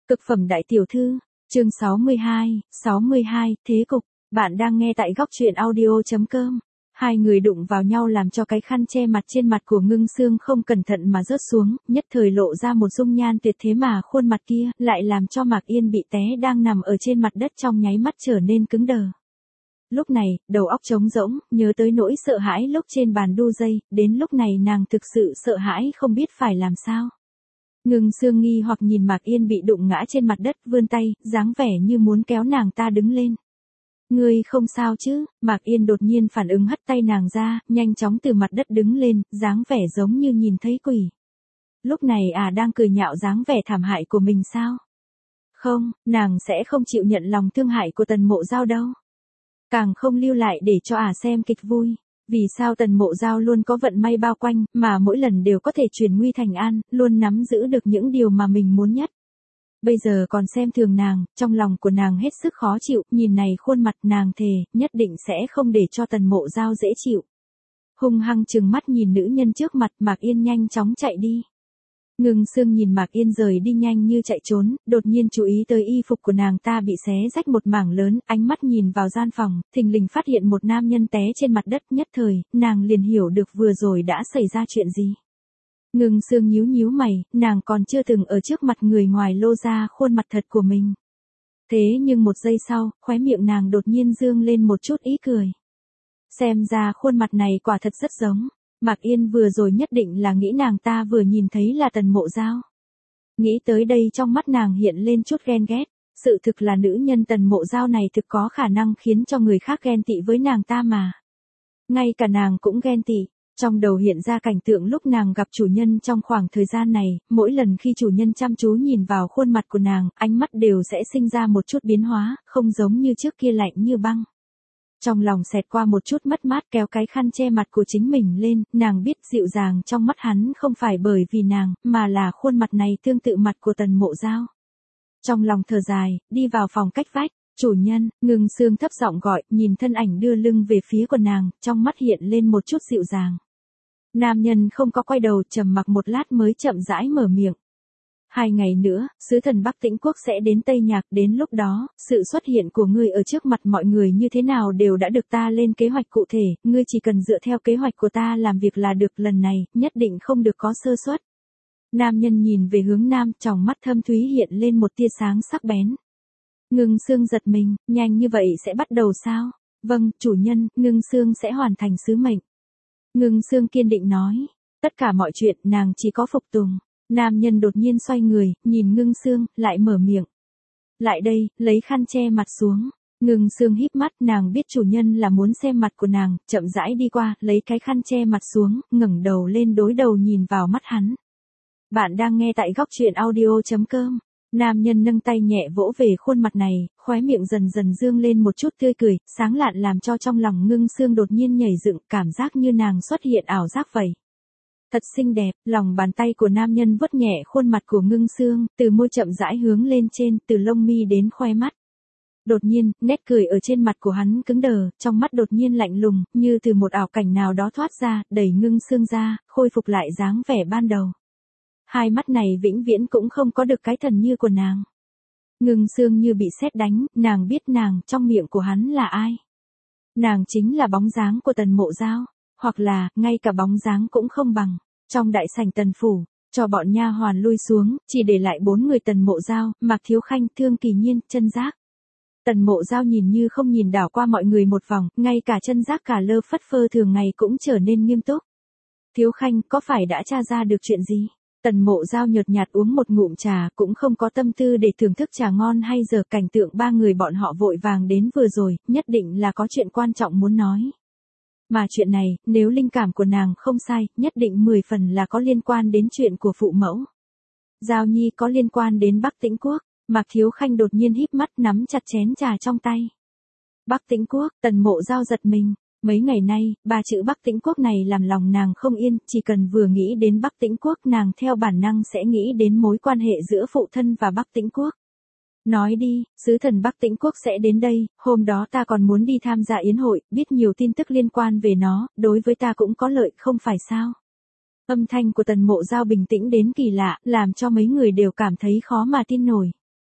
Cực phẩm đại tiểu thư, chương 62, thế cục, bạn đang nghe tại góc truyện audio.com. Hai người đụng vào nhau làm cho cái khăn che mặt trên mặt của Ngưng Sương không cẩn thận mà rớt xuống, nhất thời lộ ra một dung nhan tuyệt thế mà khuôn mặt kia lại làm cho Mạc Yên bị té đang nằm ở trên mặt đất trong nháy mắt trở nên cứng đờ. Lúc này, đầu óc trống rỗng, nhớ tới nỗi sợ hãi lúc trên bàn đu dây, đến lúc này nàng thực sự sợ hãi không biết phải làm sao. Ngưng Sương nghi hoặc nhìn Mạc Yên bị đụng ngã trên mặt đất, vươn tay, dáng vẻ như muốn kéo nàng ta đứng lên. Ngươi không sao chứ? Mạc Yên đột nhiên phản ứng hất tay nàng ra, nhanh chóng từ mặt đất đứng lên, dáng vẻ giống như nhìn thấy quỷ. Lúc này đang cười nhạo dáng vẻ thảm hại của mình sao? Không, nàng sẽ không chịu nhận lòng thương hại của Tần Mộ Giao đâu. Càng không lưu lại để cho xem kịch vui. Vì sao Tần Mộ Giao luôn có vận may bao quanh, mà mỗi lần đều có thể chuyển nguy thành an, luôn nắm giữ được những điều mà mình muốn nhất. Bây giờ còn xem thường nàng, trong lòng của nàng hết sức khó chịu, nhìn này khuôn mặt nàng thề, nhất định sẽ không để cho Tần Mộ Giao dễ chịu. Hung hăng trừng mắt nhìn nữ nhân trước mặt, Mạc Yên nhanh chóng chạy đi. Ngưng Sương nhìn Mạc Yên rời đi nhanh như chạy trốn, đột nhiên chú ý tới y phục của nàng ta bị xé rách một mảng lớn, ánh mắt nhìn vào gian phòng, thình lình phát hiện một nam nhân té trên mặt đất, nhất thời, nàng liền hiểu được vừa rồi đã xảy ra chuyện gì. Ngưng Sương nhíu nhíu mày, nàng còn chưa từng ở trước mặt người ngoài lô ra khuôn mặt thật của mình. Thế nhưng một giây sau, khóe miệng nàng đột nhiên dương lên một chút ý cười. Xem ra khuôn mặt này quả thật rất giống. Mạc Yên vừa rồi nhất định là nghĩ nàng ta vừa nhìn thấy là Tần Mộ Giao. Nghĩ tới đây trong mắt nàng hiện lên chút ghen ghét, sự thực là nữ nhân Tần Mộ Giao này thực có khả năng khiến cho người khác ghen tị với nàng ta mà. Ngay cả nàng cũng ghen tị, trong đầu hiện ra cảnh tượng lúc nàng gặp chủ nhân trong khoảng thời gian này, mỗi lần khi chủ nhân chăm chú nhìn vào khuôn mặt của nàng, ánh mắt đều sẽ sinh ra một chút biến hóa, không giống như trước kia lạnh như băng. Trong lòng xẹt qua một chút mất mát, kéo cái khăn che mặt của chính mình lên, nàng biết dịu dàng trong mắt hắn không phải bởi vì nàng, mà là khuôn mặt này tương tự mặt của Tần Mộ Giao. Trong lòng thở dài, đi vào phòng cách vách, chủ nhân, Ngưng Sương thấp giọng gọi, nhìn thân ảnh đưa lưng về phía của nàng, trong mắt hiện lên một chút dịu dàng. Nam nhân không có quay đầu, trầm mặc một lát mới chậm rãi mở miệng. 2 ngày nữa, sứ thần Bắc Tĩnh Quốc sẽ đến Tây Nhạc, đến lúc đó, sự xuất hiện của ngươi ở trước mặt mọi người như thế nào đều đã được ta lên kế hoạch cụ thể, ngươi chỉ cần dựa theo kế hoạch của ta làm việc là được, lần này, nhất định không được có sơ suất. Nam nhân nhìn về hướng nam, tròng mắt thâm thúy hiện lên một tia sáng sắc bén. Ngưng Sương giật mình, nhanh như vậy sẽ bắt đầu sao? Vâng, chủ nhân, Ngưng Sương sẽ hoàn thành sứ mệnh. Ngưng Sương kiên định nói, tất cả mọi chuyện nàng chỉ có phục tùng. Nam nhân đột nhiên xoay người, nhìn Ngưng Sương, lại mở miệng. Lại đây, lấy khăn che mặt xuống. Ngưng Sương híp mắt, nàng biết chủ nhân là muốn xem mặt của nàng, chậm rãi đi qua, lấy cái khăn che mặt xuống, ngẩng đầu lên đối đầu nhìn vào mắt hắn. Bạn đang nghe tại góc truyện audio.com. Nam nhân nâng tay nhẹ vỗ về khuôn mặt này, khóe miệng dần dần dương lên một chút tươi cười, sáng lạn làm cho trong lòng Ngưng Sương đột nhiên nhảy dựng, cảm giác như nàng xuất hiện ảo giác vậy. Thật xinh đẹp, lòng bàn tay của nam nhân vuốt nhẹ khuôn mặt của Ngưng Sương, từ môi chậm rãi hướng lên trên, từ lông mi đến khoe mắt. Đột nhiên, nét cười ở trên mặt của hắn cứng đờ, trong mắt đột nhiên lạnh lùng, như từ một ảo cảnh nào đó thoát ra, đẩy Ngưng Sương ra, khôi phục lại dáng vẻ ban đầu. Hai mắt này vĩnh viễn cũng không có được cái thần như của nàng. Ngưng Sương như bị sét đánh, nàng biết nàng trong miệng của hắn là ai. Nàng chính là bóng dáng của Tần Mộ Giao. Hoặc là, ngay cả bóng dáng cũng không bằng. Trong đại sảnh Tần phủ, cho bọn nha hoàn lui xuống, chỉ để lại 4 người Tần Mộ Giao, Mạc Thiếu Khanh, Thương Kỳ Nhiên, Chân Giác. Tần Mộ Giao nhìn như không nhìn đảo qua mọi người một vòng, ngay cả Chân Giác cả lơ phất phơ thường ngày cũng trở nên nghiêm túc. Thiếu Khanh, có phải đã tra ra được chuyện gì? Tần Mộ Giao nhợt nhạt uống một ngụm trà, cũng không có tâm tư để thưởng thức trà ngon hay giờ cảnh tượng 3 người bọn họ vội vàng đến vừa rồi, nhất định là có chuyện quan trọng muốn nói. Mà chuyện này, nếu linh cảm của nàng không sai, nhất định 10 phần là có liên quan đến chuyện của phụ mẫu. Giao Nhi có liên quan đến Bắc Tĩnh Quốc, Mạc Thiếu Khanh đột nhiên híp mắt nắm chặt chén trà trong tay. Bắc Tĩnh Quốc, Tần Mộ Giao giật mình. Mấy ngày nay, 3 chữ Bắc Tĩnh Quốc này làm lòng nàng không yên, chỉ cần vừa nghĩ đến Bắc Tĩnh Quốc nàng theo bản năng sẽ nghĩ đến mối quan hệ giữa phụ thân và Bắc Tĩnh Quốc. Nói đi, sứ thần Bắc Tĩnh Quốc sẽ đến đây, hôm đó ta còn muốn đi tham gia yến hội, biết nhiều tin tức liên quan về nó, đối với ta cũng có lợi, không phải sao? Âm thanh của Tần Mộ Giao bình tĩnh đến kỳ lạ, làm cho mấy người đều cảm thấy khó mà tin nổi.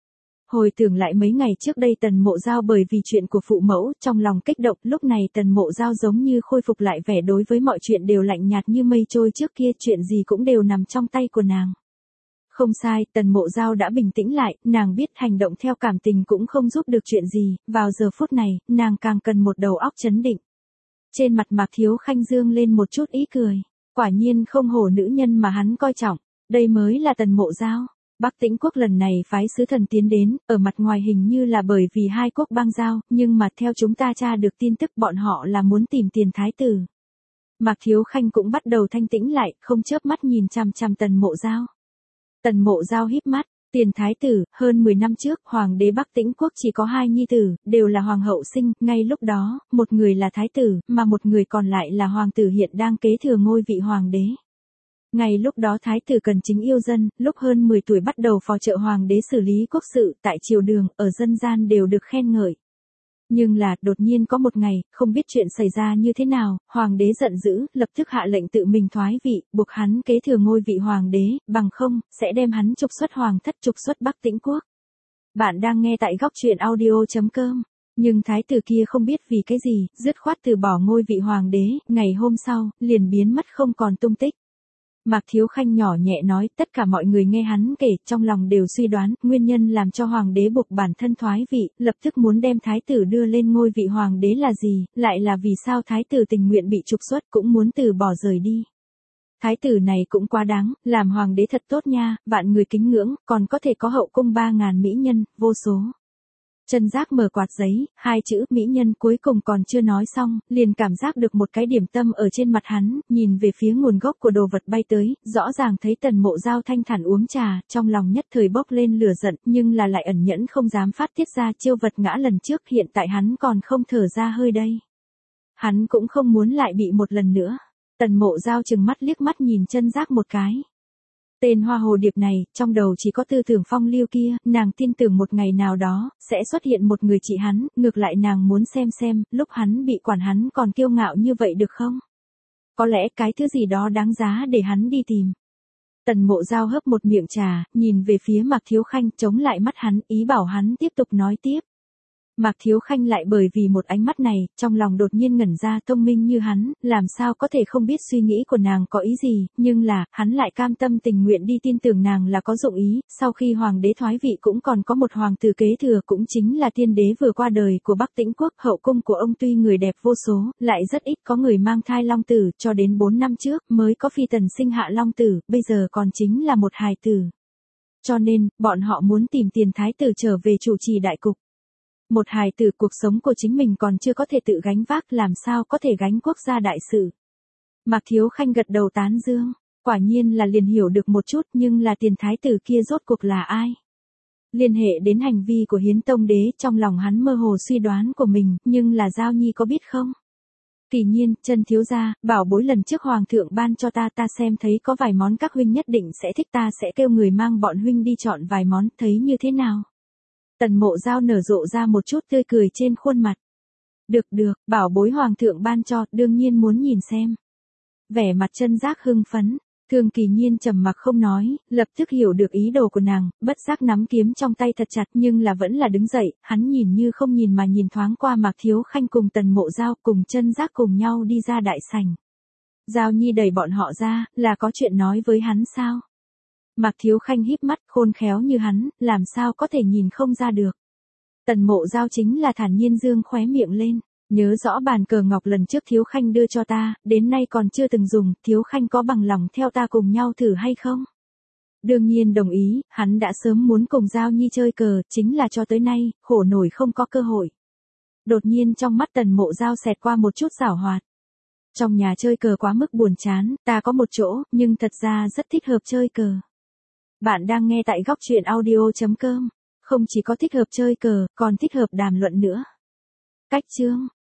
Hồi tưởng lại mấy ngày trước đây Tần Mộ Giao bởi vì chuyện của phụ mẫu, trong lòng kích động, lúc này Tần Mộ Giao giống như khôi phục lại vẻ đối với mọi chuyện đều lạnh nhạt như mây trôi trước kia, chuyện gì cũng đều nằm trong tay của nàng. Không sai, Tần Mộ Giao đã bình tĩnh lại, nàng biết hành động theo cảm tình cũng không giúp được chuyện gì, vào giờ phút này, nàng càng cần một đầu óc trấn định. Trên mặt Mạc Thiếu Khanh dương lên một chút ý cười, quả nhiên không hổ nữ nhân mà hắn coi trọng, đây mới là Tần Mộ Giao. Bắc Tĩnh quốc lần này phái sứ thần tiến đến, ở mặt ngoài hình như là bởi vì hai quốc bang giao, nhưng mà theo chúng ta tra được tin tức bọn họ là muốn tìm tiền thái tử. Mạc Thiếu Khanh cũng bắt đầu thanh tĩnh lại, không chớp mắt nhìn chằm chằm Tần Mộ Giao. Tần Mộ Giao híp mắt, tiền thái tử, hơn 10 năm trước, hoàng đế Bắc Tĩnh quốc chỉ có 2 nhi tử, đều là hoàng hậu sinh, ngay lúc đó, một người là thái tử, mà một người còn lại là hoàng tử hiện đang kế thừa ngôi vị hoàng đế. Ngay lúc đó thái tử cần chính yêu dân, lúc hơn 10 tuổi bắt đầu phò trợ hoàng đế xử lý quốc sự, tại triều đường, ở dân gian đều được khen ngợi. Nhưng là, đột nhiên có một ngày, không biết chuyện xảy ra như thế nào, hoàng đế giận dữ, lập tức hạ lệnh tự mình thoái vị, buộc hắn kế thừa ngôi vị hoàng đế, bằng không, sẽ đem hắn trục xuất hoàng thất, trục xuất Bắc Tĩnh quốc. Bạn đang nghe tại góc truyện audio.com. Nhưng thái tử kia không biết vì cái gì, dứt khoát từ bỏ ngôi vị hoàng đế, ngày hôm sau, liền biến mất không còn tung tích. Mạc Thiếu Khanh nhỏ nhẹ nói, tất cả mọi người nghe hắn kể, trong lòng đều suy đoán, nguyên nhân làm cho hoàng đế buộc bản thân thoái vị, lập tức muốn đem thái tử đưa lên ngôi vị hoàng đế là gì, lại là vì sao thái tử tình nguyện bị trục xuất cũng muốn từ bỏ rời đi. Thái tử này cũng quá đáng, làm hoàng đế thật tốt nha, vạn người kính ngưỡng, còn có thể có hậu cung 3.000 mỹ nhân, vô số. Trần Giác mở quạt giấy, hai chữ mỹ nhân cuối cùng còn chưa nói xong, liền cảm giác được một cái điểm tâm ở trên mặt hắn, nhìn về phía nguồn gốc của đồ vật bay tới, rõ ràng thấy Tần Mộ Giao thanh thản uống trà, trong lòng nhất thời bốc lên lửa giận, nhưng là lại ẩn nhẫn không dám phát tiết ra, chiêu vật ngã lần trước, hiện tại hắn còn không thở ra hơi đây. Hắn cũng không muốn lại bị một lần nữa. Tần Mộ Giao chừng mắt liếc mắt nhìn Trân Giác một cái. Tên hoa hồ điệp này, trong đầu chỉ có tư tưởng phong lưu kia, nàng tin tưởng một ngày nào đó, sẽ xuất hiện một người chị hắn, ngược lại nàng muốn xem, lúc hắn bị quản hắn còn kiêu ngạo như vậy được không? Có lẽ cái thứ gì đó đáng giá để hắn đi tìm. Tần Mộ Giao hớp một miệng trà, nhìn về phía Mạc Thiếu Khanh, chống lại mắt hắn, ý bảo hắn tiếp tục nói tiếp. Mạc Thiếu Khanh lại bởi vì một ánh mắt này, trong lòng đột nhiên ngẩn ra, thông minh như hắn, làm sao có thể không biết suy nghĩ của nàng có ý gì, nhưng là, hắn lại cam tâm tình nguyện đi tin tưởng nàng là có dụng ý, sau khi hoàng đế thoái vị cũng còn có một hoàng tử kế thừa, cũng chính là tiên đế vừa qua đời của Bắc Tĩnh quốc, hậu cung của ông tuy người đẹp vô số, lại rất ít có người mang thai long tử, cho đến 4 năm trước mới có phi tần sinh hạ long tử, bây giờ còn chính là một hài tử. Cho nên, bọn họ muốn tìm tiền thái tử trở về chủ trì đại cục. Một hài tử, cuộc sống của chính mình còn chưa có thể tự gánh vác, làm sao có thể gánh quốc gia đại sự. Mạc Thiếu Khanh gật đầu tán dương, quả nhiên là liền hiểu được một chút, nhưng là tiền thái tử kia rốt cuộc là ai? Liên hệ đến hành vi của Hiến Tông đế, trong lòng hắn mơ hồ suy đoán của mình, nhưng là Giao Nhi có biết không? Kỳ nhiên, Trân thiếu gia, bảo bối lần trước hoàng thượng ban cho ta xem thấy có vài món các huynh nhất định sẽ thích, ta sẽ kêu người mang bọn huynh đi chọn vài món, thấy như thế nào? Tần Mộ Giao nở rộ ra một chút tươi cười trên khuôn mặt. Được, bảo bối hoàng thượng ban cho, đương nhiên muốn nhìn xem. Vẻ mặt Trân Giác hưng phấn, Thương Kỳ Nhiên trầm mặc không nói, lập tức hiểu được ý đồ của nàng, bất giác nắm kiếm trong tay thật chặt, nhưng là vẫn là đứng dậy, hắn nhìn như không nhìn mà nhìn thoáng qua Mạc Thiếu Khanh cùng Tần Mộ Giao, cùng Trân Giác cùng nhau đi ra đại sảnh. Giao Nhi đẩy bọn họ ra, là có chuyện nói với hắn sao? Mạc Thiếu Khanh híp mắt, khôn khéo như hắn, làm sao có thể nhìn không ra được. Tần Mộ Giao chính là thản nhiên dương khóe miệng lên, nhớ rõ bàn cờ ngọc lần trước Thiếu Khanh đưa cho ta, đến nay còn chưa từng dùng, Thiếu Khanh có bằng lòng theo ta cùng nhau thử hay không? Đương nhiên đồng ý, hắn đã sớm muốn cùng Giao Nhi chơi cờ, chính là cho tới nay, khổ nổi không có cơ hội. Đột nhiên trong mắt Tần Mộ Giao xẹt qua một chút giảo hoạt. Trong nhà chơi cờ quá mức buồn chán, ta có một chỗ, nhưng thật ra rất thích hợp chơi cờ. Bạn đang nghe tại góc truyện audio.com, không chỉ có thích hợp chơi cờ, còn thích hợp đàm luận nữa. Cách chương